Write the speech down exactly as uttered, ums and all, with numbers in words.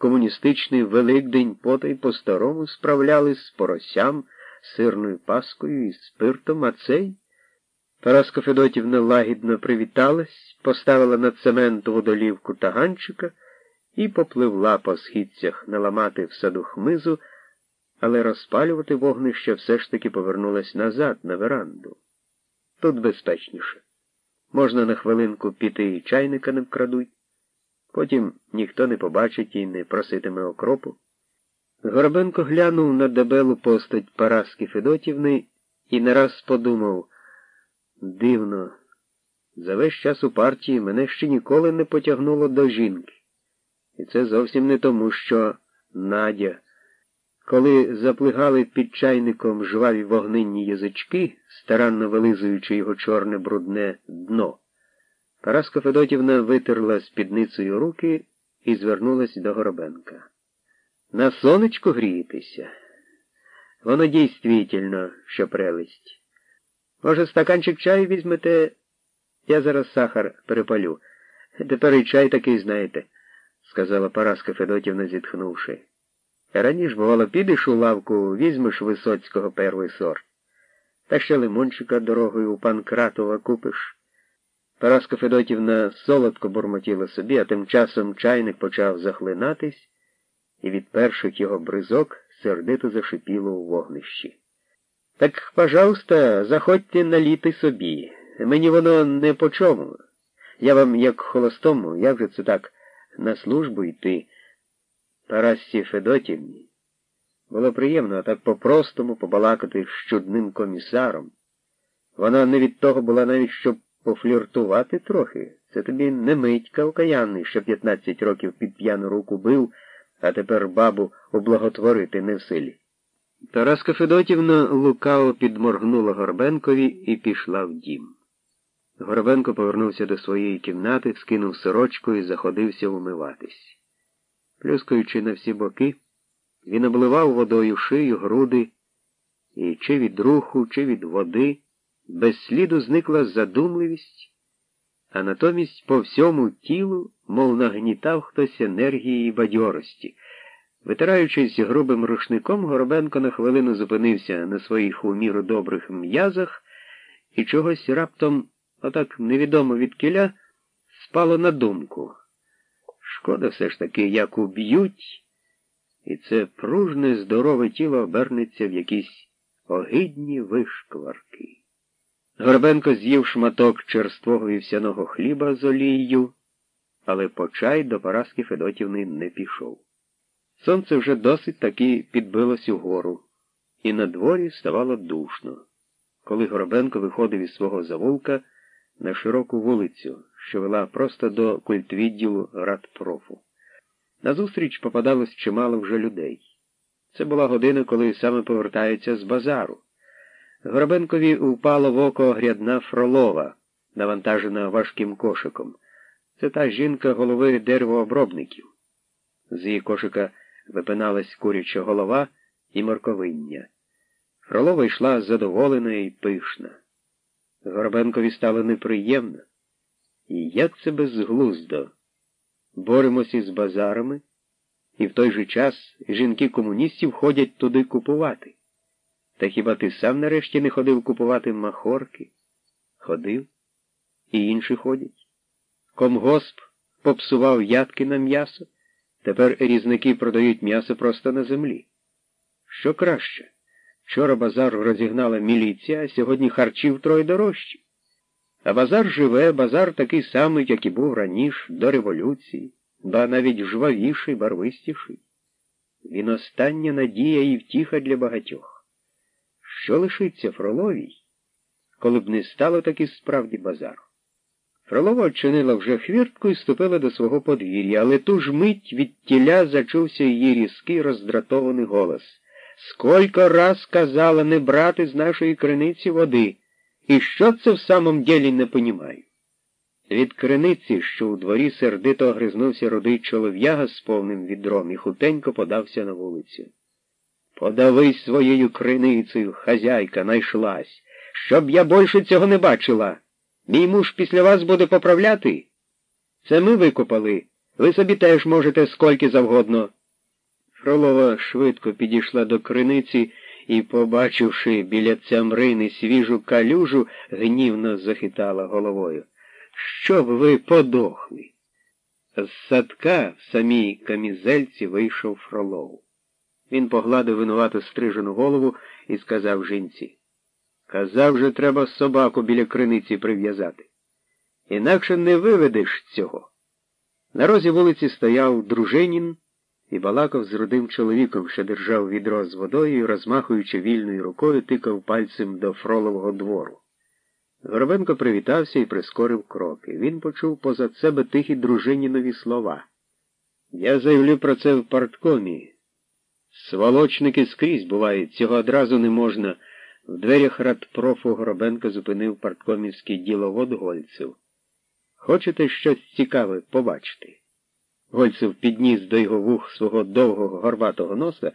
комуністичний Великдень потай по-старому справляли з поросям, сирною паскою і спиртом, а цей? Параска Федотівна лагідно привіталась, поставила на цементову долівку таганчика і попливла по східцях наламати в саду хмизу, але розпалювати вогнище все ж таки повернулась назад, на веранду. Тут безпечніше. Можна на хвилинку піти і чайника не вкрадуть, потім ніхто не побачить і не проситиме окропу. Горобенко глянув на дебелу постать Параски Федотівни і не раз подумав: дивно, за весь час у партії мене ще ніколи не потягнуло до жінки. І це зовсім не тому, що Надя. Коли заплигали під чайником жваві вогнинні язички, старанно вилизуючи його чорне брудне дно, Параска Федотівна витерла спідницею руки і звернулась до Горобенка. На сонечку грієтеся? Воно дійствительно, що прелесть. Може, стаканчик чаю візьмете? Я зараз сахар перепалю. Тепер і чай такий знаєте, сказала Параска Федотівна, зітхнувши. Раніше, бувало, підеш у лавку, візьмеш Висоцького перший сорт. Та ще лимончика дорогою у Панкратова купиш. Параска Федотівна солодко бурмотіла собі, а тим часом чайник почав захлинатись, і від перших його бризок сердито зашипіло у вогнищі. Так, пожалуйста, заходьте наліти собі. Мені воно не по чому. Я вам, як холостому, як же це так, на службу йти? Парасці Федотівні було приємно так по-простому побалакати з чудним комісаром. Вона не від того була навіть, щоб пофліртувати трохи. Це тобі не Митька окаянний, що п'ятнадцять років під п'яну руку бив, а тепер бабу облаготворити не в силі. Параска Федотівна лукаво підморгнула Горбенкові і пішла в дім. Горбенко повернувся до своєї кімнати, скинув сорочку і заходився умиватись. Плюскаючи на всі боки, він обливав водою шию, груди, і чи від руху, чи від води без сліду зникла задумливість, а натомість по всьому тілу, мов нагнітав хтось енергії і бадьорості. Витираючись грубим рушником, Горобенко на хвилину зупинився на своїх у міру добрих м'язах і чогось раптом, отак невідомо відкіля, спало на думку. Шкода все ж таки, як уб'ють, і це пружне, здорове тіло обернеться в якісь огидні вишкварки. Горобенко з'їв шматок черствого вівсяного хліба з олією, але по чай до Параски Федотівни не пішов. Сонце вже досить таки підбилось угору, і на дворі ставало душно, коли Горобенко виходив із свого завулка на широку вулицю, що вела просто до культвідділу радпрофу. Назустріч попадалось чимало вже людей. Це була година, коли саме повертаються з базару. Горобенкові впало в око грядна Фролова, навантажена важким кошиком. Це та жінка голови деревообробників. З її кошика випиналась куряча голова і морковиння. Фролова йшла задоволена і пишна. Горобенкові стало неприємно. І як це безглуздо? Боремось із базарами, і в той же час жінки комуністів ходять туди купувати. Та хіба ти сам нарешті не ходив купувати махорки? Ходив. І інші ходять. Комгосп попсував ядки на м'ясо, тепер різники продають м'ясо просто на землі. Що краще? Вчора базар розігнала міліція, а сьогодні харчі втроє дорожчі. А базар живе, базар такий самий, як і був раніше, до революції, ба навіть жвавіший, барвистіший. Він остання надія і втіха для багатьох. Що лишиться Фроловій, коли б не стало таки справді базару? Фролова очинила вже хвіртку і ступила до свого подвір'я, але ту ж мить від тіля зачувся її різкий роздратований голос. «Сколько раз казала не брати з нашої криниці води, і що це в самом ділі не понімаю?» Від криниці, що у дворі сердито огризнувся рудий чолов'яга з повним відром і хутенько подався на вулицю. «Подавись своєю криницею, хазяйка, найшлась, щоб я більше цього не бачила. Мій муж після вас буде поправляти? Це ми викопали, Ви собі теж можете скільки завгодно. Фролова швидко підійшла до криниці і, побачивши біля цямрини свіжу калюжу, гнівно захитала головою. Щоб ви подохли. З садка в самій камізельці вийшов Фролов. Він погладив винувато стрижену голову і сказав жінці: казав же, треба собаку біля криниці прив'язати. Інакше не виведеш цього. На розі вулиці стояв Дружинін і балакав з рудим чоловіком, що держав відро з водою і, розмахуючи вільною рукою, тикав пальцем до Фролового двору. Горобенко привітався і прискорив кроки. Він почув позад себе тихі Дружинінові слова. Я заявлю про це в парткомі. Сволочники скрізь бувають, цього одразу не можна. В дверях радпрофу Горобенко зупинив парткомівський діловод Гольцев. Хочете щось цікаве побачити? Гольцев підніс до його вух свого довгого горбатого носа